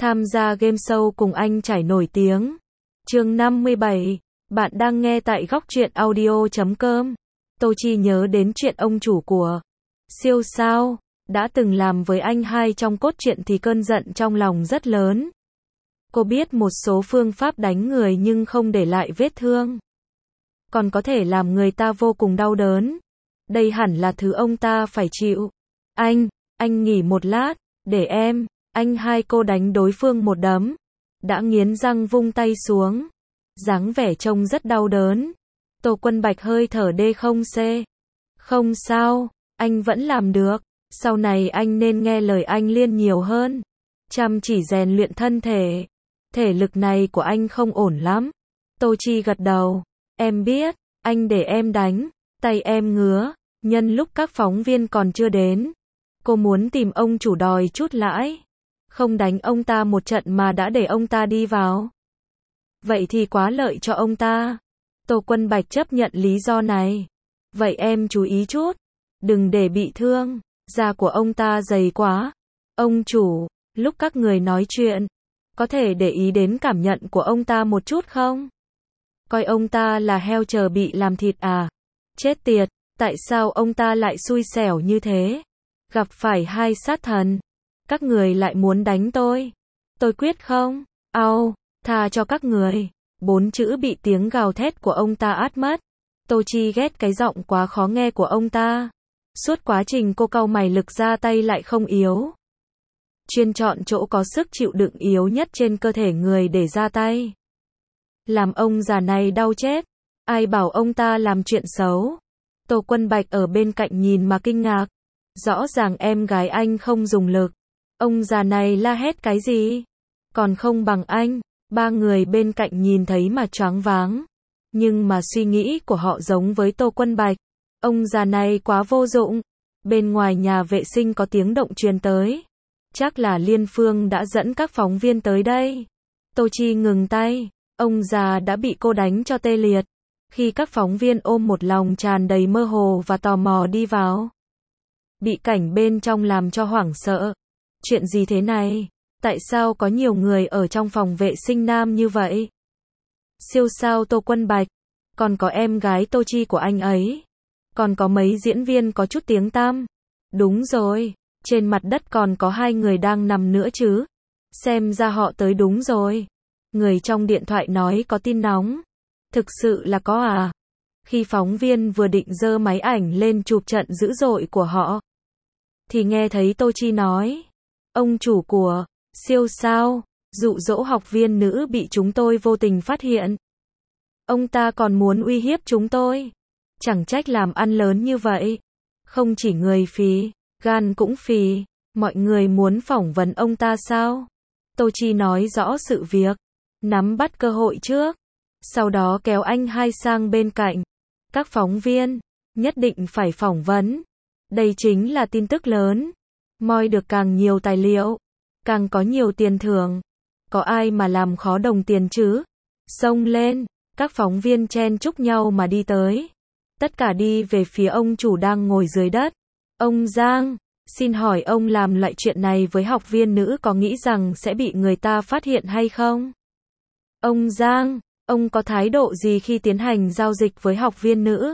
Tham gia game show cùng anh trải nổi tiếng. Chương 57. Bạn đang nghe tại góc truyện audio.com. Tô Chi nhớ đến chuyện ông chủ của siêu sao đã từng làm với anh hai trong cốt truyện thì cơn giận trong lòng rất lớn. Cô biết một số phương pháp đánh người nhưng không để lại vết thương, còn có thể làm người ta vô cùng đau đớn. Đây hẳn là thứ ông ta phải chịu. Anh nghỉ một lát, để anh hai cô đánh đối phương một đấm. Đã nghiến răng vung tay xuống. Dáng vẻ trông rất đau đớn. Tô Quân Bạch hơi thở không sao, anh vẫn làm được. Sau này anh nên nghe lời anh Liên nhiều hơn. Chăm chỉ rèn luyện thân thể. Thể lực này của anh không ổn lắm. Tô Chi gật đầu. Em biết, anh để em đánh. Tay em ngứa. Nhân lúc các phóng viên còn chưa đến, cô muốn tìm ông chủ đòi chút lãi. Không đánh ông ta một trận mà đã để ông ta đi vào. Vậy thì quá lợi cho ông ta. Tô Quân Bạch chấp nhận lý do này. Vậy em chú ý chút. Đừng để bị thương. Da của ông ta dày quá. Ông chủ, lúc các người nói chuyện, có thể để ý đến cảm nhận của ông ta một chút không? Coi ông ta là heo chờ bị làm thịt à? Chết tiệt, tại sao ông ta lại xui xẻo như thế? Gặp phải hai sát thần. Các người lại muốn đánh tôi. Tôi quyết không. Tha cho các người. 4 chữ bị tiếng gào thét của ông ta át mất. Tô Chi ghét cái giọng quá khó nghe của ông ta. Suốt quá trình cô cau mày, lực ra tay lại không yếu. Chuyên chọn chỗ có sức chịu đựng yếu nhất trên cơ thể người để ra tay. Làm ông già này đau chết. Ai bảo ông ta làm chuyện xấu. Tô Quân Bạch ở bên cạnh nhìn mà kinh ngạc. Rõ ràng em gái anh không dùng lực. Ông già này la hét cái gì? Còn không bằng anh. Ba người bên cạnh nhìn thấy mà choáng váng. Nhưng mà suy nghĩ của họ giống với Tô Quân Bạch. Ông già này quá vô dụng. Bên ngoài nhà vệ sinh có tiếng động truyền tới. Chắc là Liên Phương đã dẫn các phóng viên tới đây. Tô Chi ngừng tay. Ông già đã bị cô đánh cho tê liệt. Khi các phóng viên ôm một lòng tràn đầy mơ hồ và tò mò đi vào, bị cảnh bên trong làm cho hoảng sợ. Chuyện gì thế này? Tại sao có nhiều người ở trong phòng vệ sinh nam như vậy? Siêu sao Tô Quân Bạch, còn có em gái Tô Chi của anh ấy, còn có mấy diễn viên có chút tiếng tăm. Đúng rồi, trên mặt đất còn có 2 người đang nằm nữa chứ. Xem ra họ tới đúng rồi. Người trong điện thoại nói có tin nóng. Thực sự là có à? Khi phóng viên vừa định giơ máy ảnh lên chụp trận dữ dội của họ, thì nghe thấy Tô Chi nói, ông chủ của siêu sao dụ dỗ học viên nữ bị chúng tôi vô tình phát hiện. Ông ta còn muốn uy hiếp chúng tôi. Chẳng trách làm ăn lớn như vậy. Không chỉ người phì, gan cũng phì. Mọi người muốn phỏng vấn ông ta sao? Tô Chi nói rõ sự việc, nắm bắt cơ hội trước. Sau đó kéo anh hai sang bên cạnh. Các phóng viên nhất định phải phỏng vấn. Đây chính là tin tức lớn. Moi được càng nhiều tài liệu, càng có nhiều tiền thưởng. Có ai mà làm khó đồng tiền chứ? Xông lên. Các phóng viên chen chúc nhau mà đi tới. Tất cả đi về phía ông chủ đang ngồi dưới đất. Ông Giang, xin hỏi ông làm loại chuyện này với học viên nữ có nghĩ rằng sẽ bị người ta phát hiện hay không? Ông Giang, ông có thái độ gì khi tiến hành giao dịch với học viên nữ?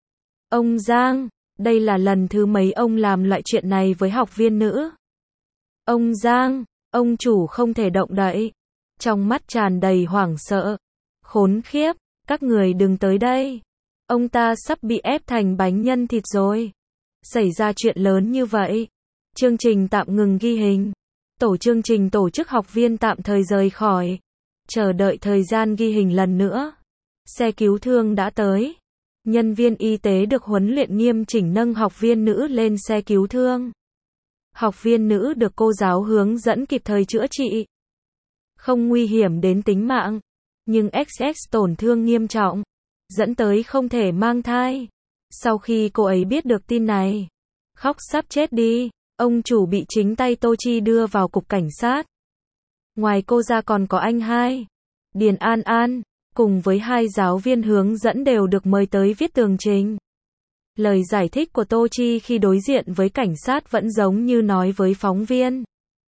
Ông Giang, đây là lần thứ mấy ông làm loại chuyện này với học viên nữ? Ông Giang, ông chủ không thể động đậy. Trong mắt tràn đầy hoảng sợ. Khốn khiếp, các người đừng tới đây. Ông ta sắp bị ép thành bánh nhân thịt rồi. Xảy ra chuyện lớn như vậy. Chương trình tạm ngừng ghi hình. Tổ chương trình tổ chức học viên tạm thời rời khỏi. Chờ đợi thời gian ghi hình lần nữa. Xe cứu thương đã tới. Nhân viên y tế được huấn luyện nghiêm chỉnh nâng học viên nữ lên xe cứu thương. Học viên nữ được cô giáo hướng dẫn kịp thời chữa trị. Không nguy hiểm đến tính mạng. Nhưng XX tổn thương nghiêm trọng. Dẫn tới không thể mang thai. Sau khi cô ấy biết được tin này, khóc sắp chết đi. Ông chủ bị chính tay Tô Chi đưa vào cục cảnh sát. Ngoài cô ra còn có anh hai, Điền An An, cùng với 2 giáo viên hướng dẫn đều được mời tới viết tường trình. Lời giải thích của Tô Chi khi đối diện với cảnh sát vẫn giống như nói với phóng viên.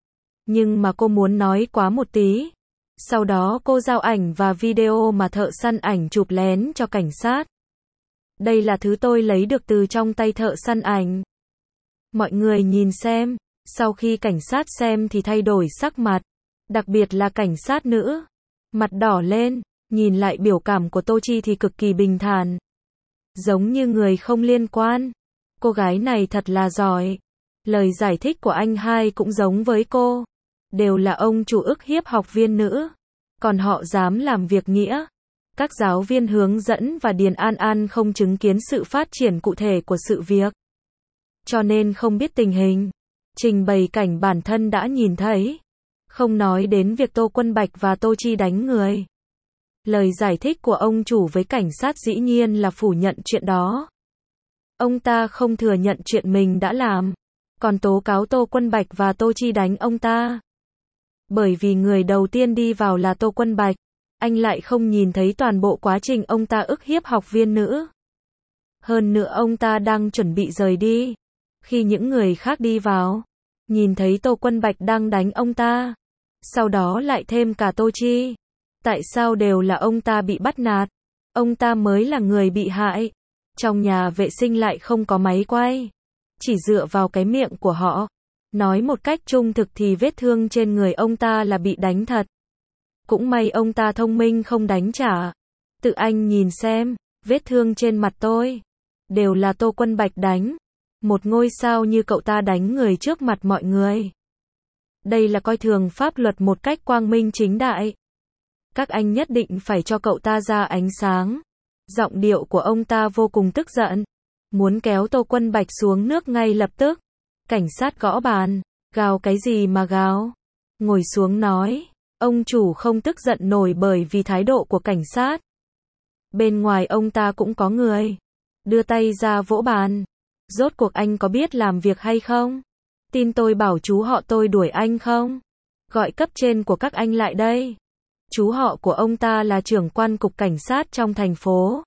Nhưng mà cô muốn nói quá một tí. Sau đó cô giao ảnh và video mà thợ săn ảnh chụp lén cho cảnh sát. Đây là thứ tôi lấy được từ trong tay thợ săn ảnh. Mọi người nhìn xem. Sau khi cảnh sát xem thì thay đổi sắc mặt. Đặc biệt là cảnh sát nữ. Mặt đỏ lên. Nhìn lại biểu cảm của Tô Chi thì cực kỳ bình thản. Giống như người không liên quan. Cô gái này thật là giỏi. Lời giải thích của anh hai cũng giống với cô. Đều là ông chủ ức hiếp học viên nữ. Còn họ dám làm việc nghĩa. Các giáo viên hướng dẫn và Điền An An không chứng kiến sự phát triển cụ thể của sự việc. Cho nên không biết tình hình. Trình bày cảnh bản thân đã nhìn thấy. Không nói đến việc Tô Quân Bạch và Tô Chi đánh người. Lời giải thích của ông chủ với cảnh sát dĩ nhiên là phủ nhận chuyện đó. Ông ta không thừa nhận chuyện mình đã làm. Còn tố cáo Tô Quân Bạch và Tô Chi đánh ông ta. Bởi vì người đầu tiên đi vào là Tô Quân Bạch. Anh lại không nhìn thấy toàn bộ quá trình ông ta ức hiếp học viên nữ. Hơn nữa ông ta đang chuẩn bị rời đi. Khi những người khác đi vào, nhìn thấy Tô Quân Bạch đang đánh ông ta. Sau đó lại thêm cả Tô Chi. Tại sao đều là ông ta bị bắt nạt? Ông ta mới là người bị hại. Trong nhà vệ sinh lại không có máy quay. Chỉ dựa vào cái miệng của họ. Nói một cách trung thực thì vết thương trên người ông ta là bị đánh thật. Cũng may ông ta thông minh không đánh trả. Tự anh nhìn xem, vết thương trên mặt tôi. Đều là Tô Quân Bạch đánh. Một ngôi sao như cậu ta đánh người trước mặt mọi người. Đây là coi thường pháp luật một cách quang minh chính đại. Các anh nhất định phải cho cậu ta ra ánh sáng. Giọng điệu của ông ta vô cùng tức giận. Muốn kéo Tô Quân Bạch xuống nước ngay lập tức. Cảnh sát gõ bàn. Gào cái gì mà gào? Ngồi xuống nói. Ông chủ không tức giận nổi bởi vì thái độ của cảnh sát. Bên ngoài ông ta cũng có người. Đưa tay ra vỗ bàn. Rốt cuộc anh có biết làm việc hay không? Tin tôi bảo chú họ tôi đuổi anh không? Gọi cấp trên của các anh lại đây. Chú họ của ông ta là trưởng quan cục cảnh sát trong thành phố.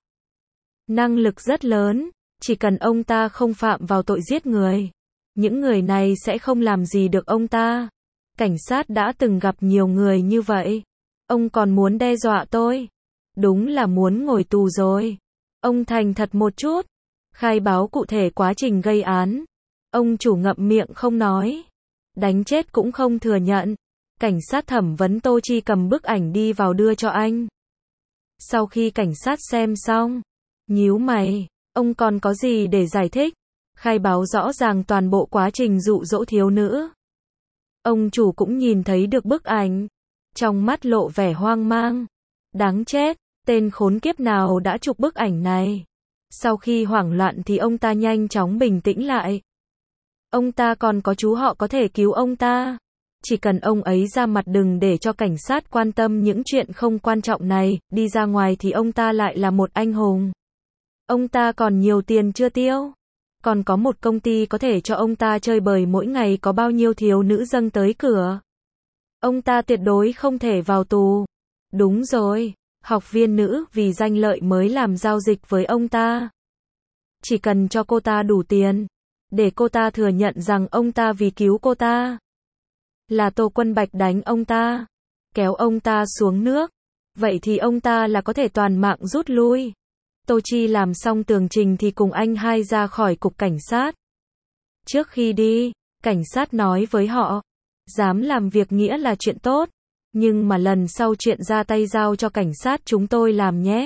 Năng lực rất lớn. Chỉ cần ông ta không phạm vào tội giết người. Những người này sẽ không làm gì được ông ta. Cảnh sát đã từng gặp nhiều người như vậy. Ông còn muốn đe dọa tôi. Đúng là muốn ngồi tù rồi. Ông thành thật một chút. Khai báo cụ thể quá trình gây án. Ông chủ ngậm miệng không nói. Đánh chết cũng không thừa nhận. Cảnh sát thẩm vấn Tô Chi cầm bức ảnh đi vào đưa cho anh. Sau khi cảnh sát xem xong. Nhíu mày. Ông còn có gì để giải thích? Khai báo rõ ràng toàn bộ quá trình dụ dỗ thiếu nữ. Ông chủ cũng nhìn thấy được bức ảnh. Trong mắt lộ vẻ hoang mang. Đáng chết, tên khốn kiếp nào đã chụp bức ảnh này. Sau khi hoảng loạn thì ông ta nhanh chóng bình tĩnh lại. Ông ta còn có chú họ có thể cứu ông ta. Chỉ cần ông ấy ra mặt đừng để cho cảnh sát quan tâm những chuyện không quan trọng này, đi ra ngoài thì ông ta lại là một anh hùng. Ông ta còn nhiều tiền chưa tiêu. Còn có một công ty có thể cho ông ta chơi bời mỗi ngày có bao nhiêu thiếu nữ dâng tới cửa. Ông ta tuyệt đối không thể vào tù. Đúng rồi, học viên nữ vì danh lợi mới làm giao dịch với ông ta. Chỉ cần cho cô ta đủ tiền, để cô ta thừa nhận rằng ông ta vì cứu cô ta. Là Tô Quân Bạch đánh ông ta, kéo ông ta xuống nước. Vậy thì ông ta là có thể toàn mạng rút lui. Tô Chi làm xong tường trình thì cùng anh hai ra khỏi cục cảnh sát. Trước khi đi, cảnh sát nói với họ, dám làm việc nghĩa là chuyện tốt, nhưng mà lần sau chuyện ra tay giao cho cảnh sát chúng tôi làm nhé.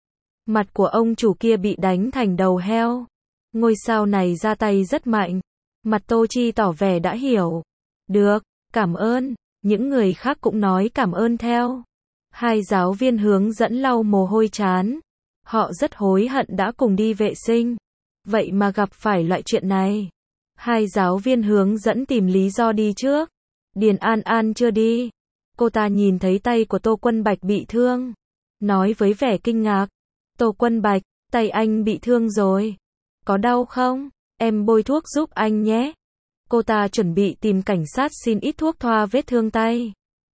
Mặt của ông chủ kia bị đánh thành đầu heo. Ngôi sao này ra tay rất mạnh. Mặt Tô Chi tỏ vẻ đã hiểu. Được, cảm ơn. Những người khác cũng nói cảm ơn theo. Hai giáo viên hướng dẫn lau mồ hôi trán. Họ rất hối hận đã cùng đi vệ sinh. Vậy mà gặp phải loại chuyện này. Hai giáo viên hướng dẫn tìm lý do đi trước. Điền An An chưa đi. Cô ta nhìn thấy tay của Tô Quân Bạch bị thương. Nói với vẻ kinh ngạc. Tô Quân Bạch, tay anh bị thương rồi. Có đau không? Em bôi thuốc giúp anh nhé. Cô ta chuẩn bị tìm cảnh sát xin ít thuốc thoa vết thương tay.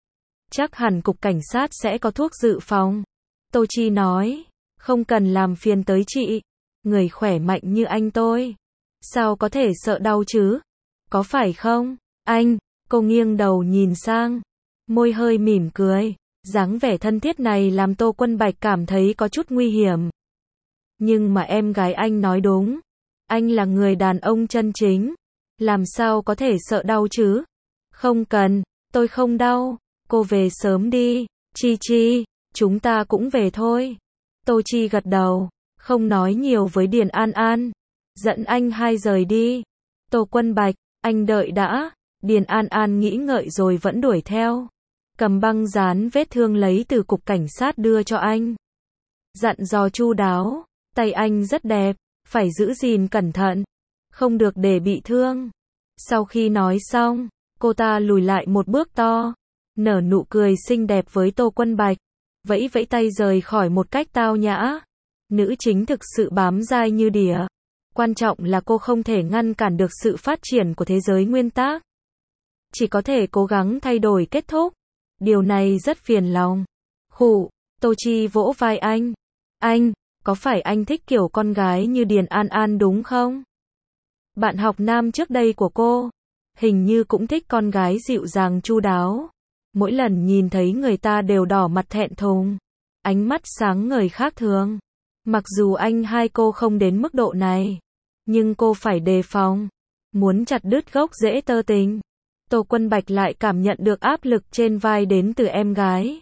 Chắc hẳn cục cảnh sát sẽ có thuốc dự phòng. Tô Chi nói. Không cần làm phiền tới chị. Người khỏe mạnh như anh tôi. Sao có thể sợ đau chứ? Có phải không? Anh, Cô nghiêng đầu nhìn sang, môi hơi mỉm cười. Dáng vẻ thân thiết này làm Tô Quân Bạch cảm thấy có chút nguy hiểm. Nhưng mà em gái anh nói đúng. Anh là người đàn ông chân chính. Làm sao có thể sợ đau chứ? Không cần, tôi không đau. Cô về sớm đi. Chi Chi, chúng ta cũng về thôi. Tô Chi gật đầu, không nói nhiều với Điền An An. Dẫn anh hai rời đi. Tô Quân Bạch, anh đợi đã. Điền An An nghĩ ngợi rồi vẫn đuổi theo. Cầm băng dán vết thương lấy từ cục cảnh sát đưa cho anh. Dặn dò chu đáo, tay anh rất đẹp, phải giữ gìn cẩn thận, không được để bị thương. Sau khi nói xong, cô ta lùi lại một bước to, nở nụ cười xinh đẹp với Tô Quân Bạch, vẫy vẫy tay rời khỏi một cách tao nhã. Nữ chính thực sự bám dai như đỉa. Quan trọng là cô không thể ngăn cản được sự phát triển của thế giới nguyên tác. Chỉ có thể cố gắng thay đổi kết thúc. Điều này rất phiền lòng. Khụ, Tô Chi vỗ vai anh. Anh, có phải anh thích kiểu con gái như Điền An An đúng không? Bạn học nam trước đây của cô, hình như cũng thích con gái dịu dàng chu đáo. Mỗi lần nhìn thấy người ta đều đỏ mặt thẹn thùng. Ánh mắt sáng ngời khác thường. Mặc dù anh hai cô không đến mức độ này, nhưng cô phải đề phòng. Muốn chặt đứt gốc rễ tơ tình. Tô Quân Bạch lại cảm nhận được áp lực trên vai đến từ em gái.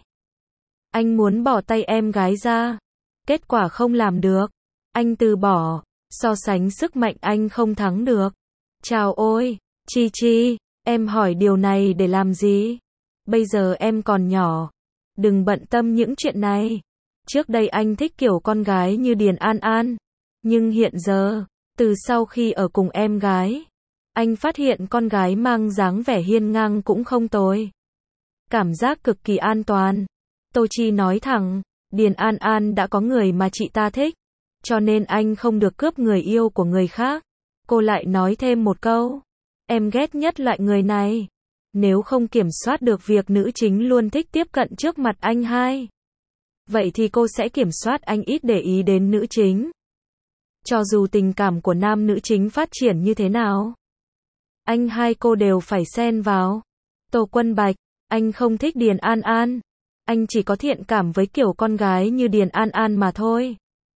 Anh muốn bỏ tay em gái ra. Kết quả không làm được. Anh từ bỏ. So sánh sức mạnh anh không thắng được. Chào ôi, Chi Chi, em hỏi điều này để làm gì? Bây giờ em còn nhỏ. Đừng bận tâm những chuyện này. Trước đây anh thích kiểu con gái như Điền An An. Nhưng hiện giờ, từ sau khi ở cùng em gái, anh phát hiện con gái mang dáng vẻ hiên ngang cũng không tồi. Cảm giác cực kỳ an toàn. Tô Chi nói thẳng, Điền An An đã có người mà chị ta thích, cho nên anh không được cướp người yêu của người khác. Cô lại nói thêm một câu, em ghét nhất loại người này. Nếu không kiểm soát được việc nữ chính luôn thích tiếp cận trước mặt anh hai, vậy thì cô sẽ kiểm soát anh ít để ý đến nữ chính. Cho dù tình cảm của nam nữ chính phát triển như thế nào, anh hai cô đều phải xen vào. Tô Quân Bạch, anh không thích Điền An An. Anh chỉ có thiện cảm với kiểu con gái như Điền An An mà thôi.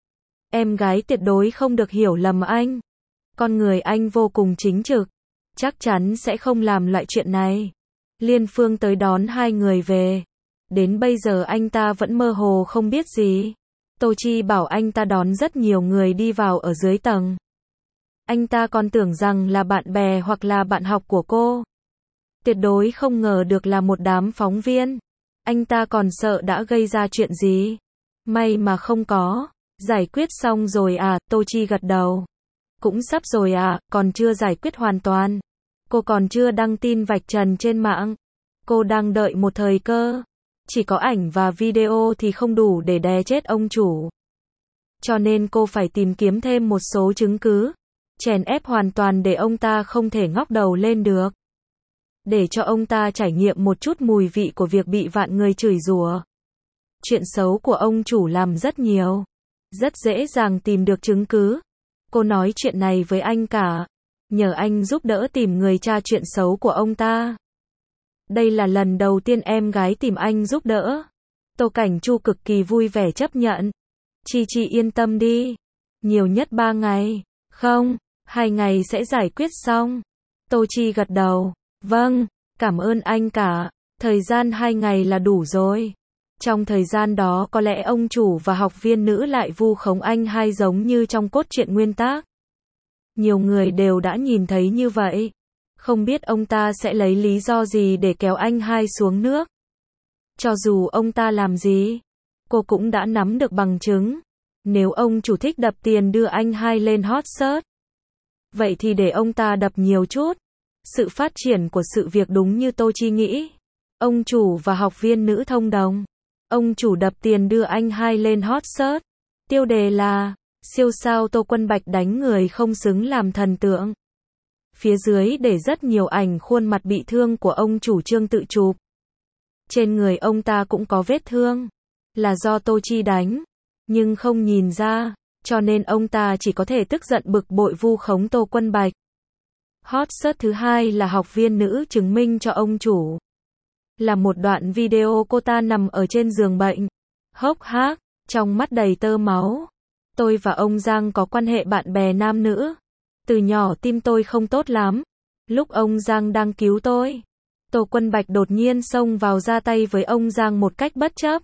Em gái tuyệt đối không được hiểu lầm anh. Con người anh vô cùng chính trực. Chắc chắn sẽ không làm loại chuyện này. Liên Phương tới đón hai người về. Đến bây giờ anh ta vẫn mơ hồ không biết gì. Tô Chi bảo anh ta đón rất nhiều người đi vào ở dưới tầng. Anh ta còn tưởng rằng là bạn bè hoặc là bạn học của cô. Tuyệt đối không ngờ được là một đám phóng viên. Anh ta còn sợ đã gây ra chuyện gì. May mà không có. Giải quyết xong rồi à? Tô Chi gật đầu. Cũng sắp rồi à, còn chưa giải quyết hoàn toàn. Cô còn chưa đăng tin vạch trần trên mạng. Cô đang đợi một thời cơ. Chỉ có ảnh và video thì không đủ để đè chết ông chủ. Cho nên cô phải tìm kiếm thêm một số chứng cứ. Chèn ép hoàn toàn để ông ta không thể ngóc đầu lên được. Để cho ông ta trải nghiệm một chút mùi vị của việc bị vạn người chửi rủa. Chuyện xấu của ông chủ làm rất nhiều. Rất dễ dàng tìm được chứng cứ. Cô nói chuyện này với anh cả. Nhờ anh giúp đỡ tìm người tra chuyện xấu của ông ta. Đây là lần đầu tiên em gái tìm anh giúp đỡ. Tô Cảnh Chu cực kỳ vui vẻ chấp nhận. Chi Chi yên tâm đi. Nhiều nhất 3 ngày. Không, 2 ngày sẽ giải quyết xong. Tô Chi gật đầu. Vâng, cảm ơn anh cả. Thời gian 2 ngày là đủ rồi. Trong thời gian đó có lẽ ông chủ và học viên nữ lại vu khống anh hai giống như trong cốt truyện nguyên tác. Nhiều người đều đã nhìn thấy như vậy. Không biết ông ta sẽ lấy lý do gì để kéo anh hai xuống nước. Cho dù ông ta làm gì, cô cũng đã nắm được bằng chứng. Nếu ông chủ thích đập tiền đưa anh hai lên hot search, vậy thì để ông ta đập nhiều chút. Sự phát triển của sự việc đúng như Tô Chi nghĩ. Ông chủ và học viên nữ thông đồng. Ông chủ đập tiền đưa anh hai lên hot search. Tiêu đề là siêu sao Tô Quân Bạch đánh người không xứng làm thần tượng. Phía dưới để rất nhiều ảnh khuôn mặt bị thương của ông chủ Trương tự chụp. Trên người ông ta cũng có vết thương. Là do Tô Chi đánh. Nhưng không nhìn ra. Cho nên ông ta chỉ có thể tức giận bực bội vu khống Tô Quân Bạch. Hot search thứ hai là học viên nữ chứng minh cho ông chủ. Là một đoạn video cô ta nằm ở trên giường bệnh, hốc hác, trong mắt đầy tơ máu. Tôi và ông Giang có quan hệ bạn bè nam nữ. Từ nhỏ tim tôi không tốt lắm. Lúc ông Giang đang cứu tôi, Tô Quân Bạch đột nhiên xông vào ra tay với ông Giang một cách bất chấp.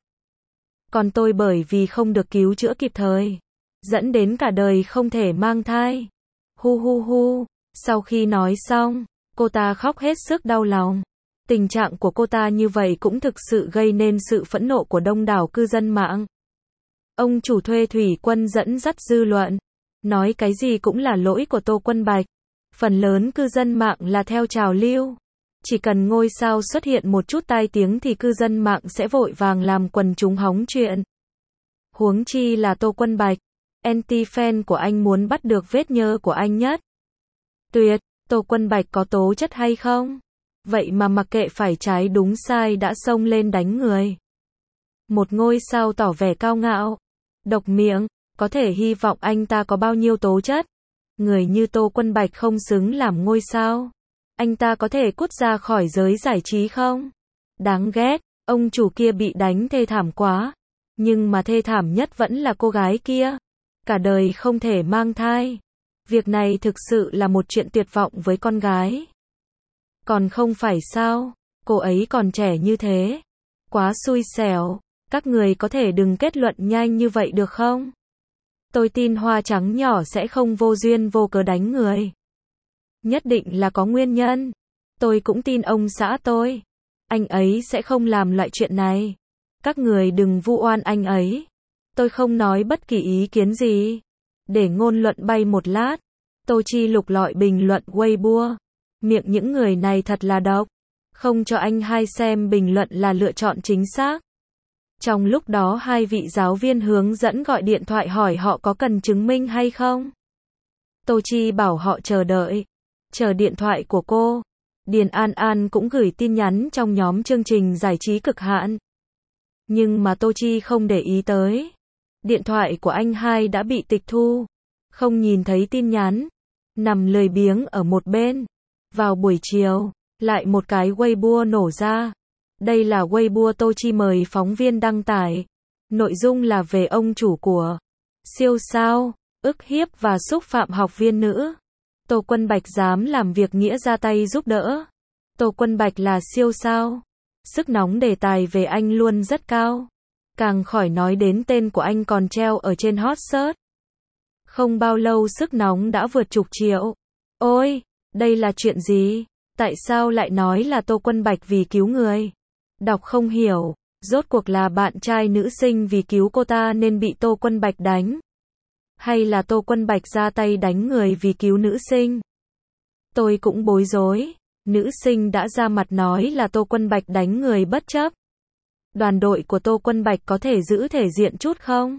Còn tôi bởi vì không được cứu chữa kịp thời, dẫn đến cả đời không thể mang thai. Hu hu hu. Sau khi nói xong, cô ta khóc hết sức đau lòng. Tình trạng của cô ta như vậy cũng thực sự gây nên sự phẫn nộ của đông đảo cư dân mạng. Ông chủ thuê thủy quân dẫn dắt dư luận, nói cái gì cũng là lỗi của Tô Quân Bạch. Phần lớn cư dân mạng là theo trào lưu. Chỉ cần ngôi sao xuất hiện một chút tai tiếng thì cư dân mạng sẽ vội vàng làm quần chúng hóng chuyện. Huống chi là Tô Quân Bạch. Anti-fan của anh muốn bắt được vết nhơ của anh nhất. Tuyệt, Tô Quân Bạch có tố chất hay không? Vậy mà mặc kệ phải trái đúng sai đã xông lên đánh người. Một ngôi sao tỏ vẻ cao ngạo, độc miệng, có thể hy vọng anh ta có bao nhiêu tố chất. Người như Tô Quân Bạch không xứng làm ngôi sao. Anh ta có thể cút ra khỏi giới giải trí không? Đáng ghét, ông chủ kia bị đánh thê thảm quá. Nhưng mà thê thảm nhất vẫn là cô gái kia. Cả đời không thể mang thai. Việc này thực sự là một chuyện tuyệt vọng với con gái. Còn không phải sao, cô ấy còn trẻ như thế. Quá xui xẻo, các người có thể đừng kết luận nhanh như vậy được không? Tôi tin hoa trắng nhỏ sẽ không vô duyên vô cớ đánh người. Nhất định là có nguyên nhân. Tôi cũng tin ông xã tôi. Anh ấy sẽ không làm loại chuyện này. Các người đừng vu oan anh ấy. Tôi không nói bất kỳ ý kiến gì. Để ngôn luận bay một lát. Tô Chi lục lọi bình luận Weibo. Miệng những người này thật là độc. Không cho anh hai xem bình luận là lựa chọn chính xác. Trong lúc đó hai vị giáo viên hướng dẫn gọi điện thoại hỏi họ có cần chứng minh hay không. Tô Chi bảo họ chờ đợi. Chờ điện thoại của cô. Điền An An cũng gửi tin nhắn trong nhóm chương trình giải trí cực hạn. Nhưng mà Tô Chi không để ý tới. Điện thoại của anh hai đã bị tịch thu. Không nhìn thấy tin nhắn. Nằm lười biếng ở một bên. Vào buổi chiều, lại một cái Weibo nổ ra. Đây là Weibo Tô Chi mời phóng viên đăng tải. Nội dung là về ông chủ của siêu sao, ức hiếp và xúc phạm học viên nữ. Tô Quân Bạch dám làm việc nghĩa ra tay giúp đỡ. Tô Quân Bạch là siêu sao. Sức nóng đề tài về anh luôn rất cao. Càng khỏi nói đến tên của anh còn treo ở trên hot search. Không bao lâu sức nóng đã vượt chục triệu. Ôi, đây là chuyện gì? Tại sao lại nói là Tô Quân Bạch vì cứu người? Đọc không hiểu, rốt cuộc là bạn trai nữ sinh vì cứu cô ta nên bị Tô Quân Bạch đánh? Hay là Tô Quân Bạch ra tay đánh người vì cứu nữ sinh? Tôi cũng bối rối. Nữ sinh đã ra mặt nói là Tô Quân Bạch đánh người bất chấp. Đoàn đội của Tô Quân Bạch có thể giữ thể diện chút không?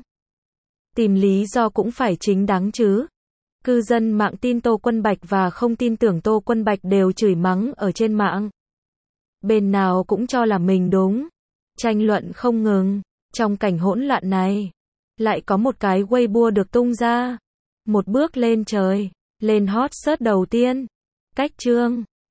Tìm lý do cũng phải chính đáng chứ. Cư dân mạng tin Tô Quân Bạch và không tin tưởng Tô Quân Bạch đều chửi mắng ở trên mạng. Bên nào cũng cho là mình đúng. Tranh luận không ngừng. Trong cảnh hỗn loạn này, lại có một cái Weibo được tung ra. Một bước lên trời, lên hot search đầu tiên. Cách chương